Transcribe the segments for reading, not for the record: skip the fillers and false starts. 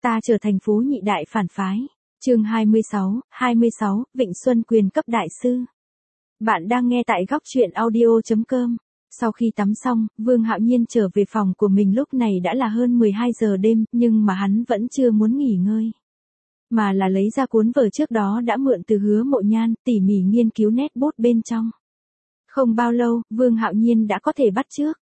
ta trở thành phú nhị đại phản phái. Chương 26, Vịnh Xuân Quyền cấp đại sư. Bạn đang nghe tại góc truyện audio.com. Sau khi tắm xong, Vương Hạo Nhiên trở về phòng của mình lúc này đã là hơn 12 giờ đêm, nhưng mà hắn vẫn chưa muốn nghỉ ngơi. Mà là lấy ra cuốn vở trước đó đã mượn từ Hứa Mộ Nhan, tỉ mỉ nghiên cứu nét bút bên trong. Không bao lâu, Vương Hạo Nhiên đã có thể bắt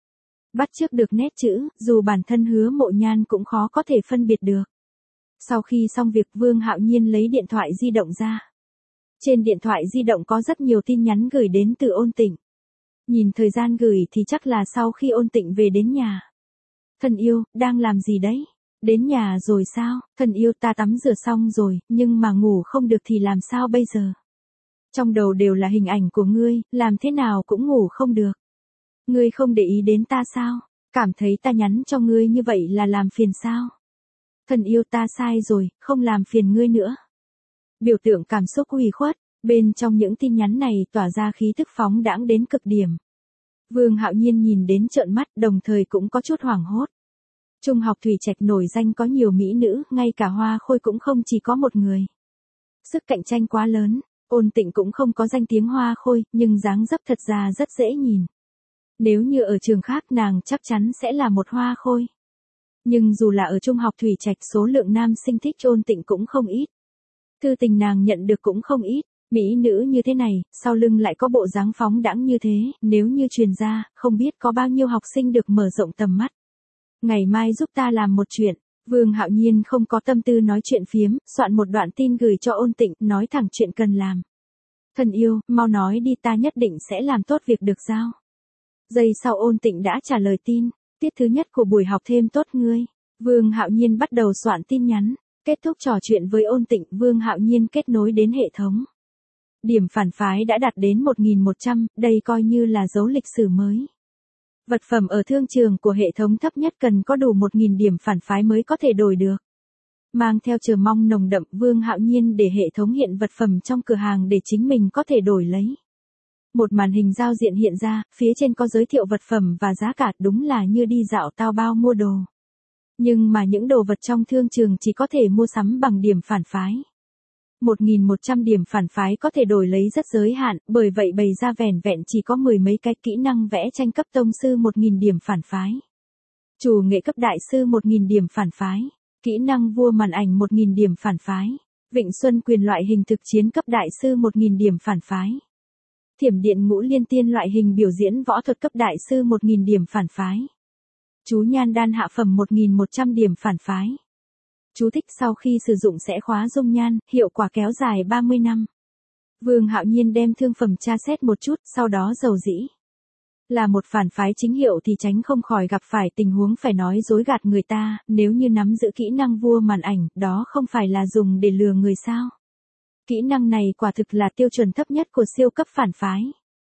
chước được nét chữ, dù bản thân Hứa Mộ Nhan cũng khó có thể phân biệt được. Sau khi xong việc, Vương Hạo Nhiên lấy điện thoại di động ra. Trên điện thoại di động có rất nhiều tin nhắn gửi đến từ Ôn Tịnh. Nhìn thời gian gửi thì chắc là sau khi Ôn Tịnh về đến nhà. Thân yêu, đang làm gì đấy? Đến nhà rồi sao? Thân yêu, ta tắm rửa xong rồi, nhưng mà ngủ không được thì làm sao bây giờ? Trong đầu đều là hình ảnh của ngươi, làm thế nào cũng ngủ không được. Ngươi không để ý đến ta sao? Cảm thấy ta nhắn cho ngươi như vậy là làm phiền sao? Thân yêu, ta sai rồi, không làm phiền ngươi nữa. Biểu tượng cảm xúc ủy khuất, bên trong những tin nhắn này tỏa ra khí tức phóng đãng đến cực điểm. Vương Hạo Nhiên nhìn đến trợn mắt, đồng thời cũng có chút hoảng hốt. Trung học Thủy Trạch nổi danh có nhiều mỹ nữ, ngay cả Hoa Khôi cũng không chỉ có một người. Sức cạnh tranh quá lớn, Ôn Tịnh cũng không có danh tiếng Hoa Khôi, nhưng dáng dấp thật ra rất dễ nhìn. Nếu như ở trường khác nàng chắc chắn sẽ là một Hoa Khôi. Nhưng dù là ở Trung học Thủy Trạch, số lượng nam sinh thích Ôn Tịnh cũng không ít. Thư tình nàng nhận được cũng không ít. Mỹ nữ như thế này, sau lưng lại có bộ dáng phóng đãng như thế, nếu như truyền ra, không biết có bao nhiêu học sinh được mở rộng tầm mắt. Ngày mai giúp ta làm một chuyện. Vương Hạo Nhiên không có tâm tư nói chuyện phiếm, soạn một đoạn tin gửi cho Ôn Tịnh, nói thẳng chuyện cần làm. Thân yêu, mau nói đi, ta nhất định sẽ làm tốt việc được giao. Giây sau Ôn Tịnh đã trả lời tin. Tiết thứ nhất của buổi học thêm tốt ngươi. Vương Hạo Nhiên bắt đầu soạn tin nhắn. Kết thúc trò chuyện với Ôn Tịnh, Vương Hạo Nhiên kết nối đến hệ thống. Điểm phản phái đã đạt đến 1.100, đây coi như là dấu lịch sử mới. Vật phẩm ở thương trường của hệ thống thấp nhất cần có đủ 1.000 điểm phản phái mới có thể đổi được. Mang theo chờ mong nồng đậm, Vương Hạo Nhiên để hệ thống hiện vật phẩm trong cửa hàng để chính mình có thể đổi lấy. Một màn hình giao diện hiện ra, phía trên có giới thiệu vật phẩm và giá cả, đúng là như đi dạo tao bao mua đồ. Nhưng mà những đồ vật trong thương trường chỉ có thể mua sắm bằng điểm phản phái. 1.100 điểm phản phái có thể đổi lấy rất giới hạn, bởi vậy bày ra vẻn vẹn chỉ có mười mấy cái kỹ năng vẽ tranh cấp tông sư 1.000 điểm phản phái. Chủ nghệ cấp đại sư 1.000 điểm phản phái. Kỹ năng vua màn ảnh 1.000 điểm phản phái. Vịnh Xuân Quyền loại hình thực chiến cấp đại sư 1.000 điểm phản phái. Thiểm điện ngũ liên tiên loại hình biểu diễn võ thuật cấp đại sư 1.000 điểm phản phái. Chú nhan đan hạ phẩm 1.100 điểm phản phái. Chú thích sau khi sử dụng sẽ khóa dung nhan, hiệu quả kéo dài 30 năm. Vương Hạo Nhiên đem thương phẩm tra xét một chút, sau đó dầu dĩ. Là một phản phái chính hiệu thì tránh không khỏi gặp phải tình huống phải nói dối gạt người ta, nếu như nắm giữ kỹ năng vua màn ảnh, đó không phải là dùng để lừa người sao. Kỹ năng này quả thực là tiêu chuẩn thấp nhất của siêu cấp phản phái.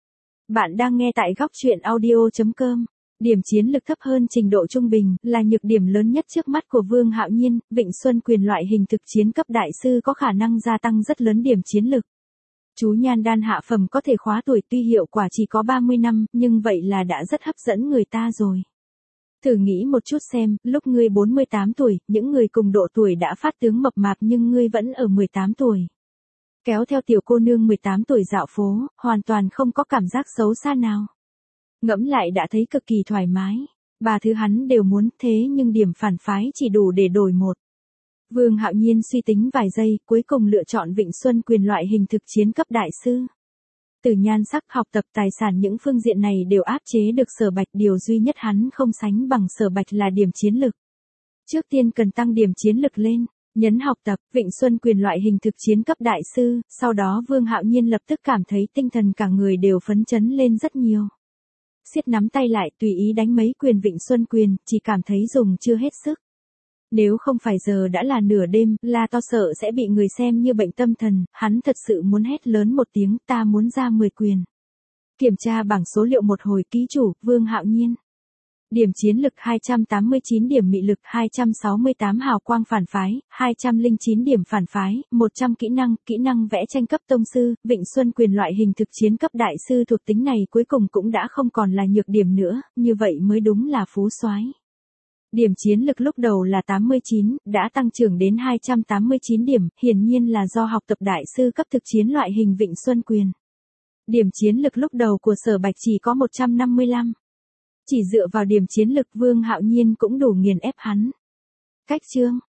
Bạn đang nghe tại góc truyện audio.com. Điểm chiến lực thấp hơn trình độ trung bình, là nhược điểm lớn nhất trước mắt của Vương Hạo Nhiên. Vịnh Xuân Quyền loại hình thực chiến cấp đại sư có khả năng gia tăng rất lớn điểm chiến lực. Chú nhan đan hạ phẩm có thể khóa tuổi, tuy hiệu quả chỉ có 30 năm, nhưng vậy là đã rất hấp dẫn người ta rồi. Thử nghĩ một chút xem, lúc ngươi 48 tuổi, những người cùng độ tuổi đã phát tướng mập mạp nhưng ngươi vẫn ở 18 tuổi. Kéo theo tiểu cô nương 18 tuổi dạo phố, hoàn toàn không có cảm giác xấu xa nào. Ngẫm lại đã thấy cực kỳ thoải mái. Ba thứ hắn đều muốn, thế nhưng điểm phản phái chỉ đủ để đổi một. Vương Hạo Nhiên suy tính vài giây, cuối cùng lựa chọn Vịnh Xuân Quyền loại hình thực chiến cấp đại sư. Từ nhan sắc, học tập, tài sản, những phương diện này đều áp chế được Sở Bạch, điều duy nhất hắn không sánh bằng Sở Bạch là điểm chiến lực. Trước tiên cần tăng điểm chiến lực lên, nhấn học tập, Vịnh Xuân Quyền loại hình thực chiến cấp đại sư, sau đó Vương Hạo Nhiên lập tức cảm thấy tinh thần cả người đều phấn chấn lên rất nhiều. Siết nắm tay lại, tùy ý đánh mấy quyền Vịnh Xuân Quyền, chỉ cảm thấy dùng chưa hết sức. Nếu không phải giờ đã là nửa đêm, la to sợ sẽ bị người xem như bệnh tâm thần, hắn thật sự muốn hét lớn một tiếng, ta muốn ra 10 quyền. Kiểm tra bảng số liệu một hồi, ký chủ, Vương Hạo Nhiên. Điểm chiến lực 289 điểm, mị lực 268, hào quang phản phái 209 điểm phản phái, 100 kỹ năng vẽ tranh cấp tông sư. Vịnh Xuân Quyền loại hình thực chiến cấp đại sư thuộc tính này cuối cùng cũng đã không còn là nhược điểm nữa, như vậy mới đúng là phú soái. Điểm chiến lực lúc đầu là 89, đã tăng trưởng đến 289 điểm, hiển nhiên là do học tập đại sư cấp thực chiến loại hình Vịnh Xuân Quyền. Điểm chiến lực lúc đầu của Sở Bạch chỉ có 155. Chỉ dựa vào điểm chiến lực Vương Hạo Nhiên cũng đủ nghiền ép hắn. Cách chương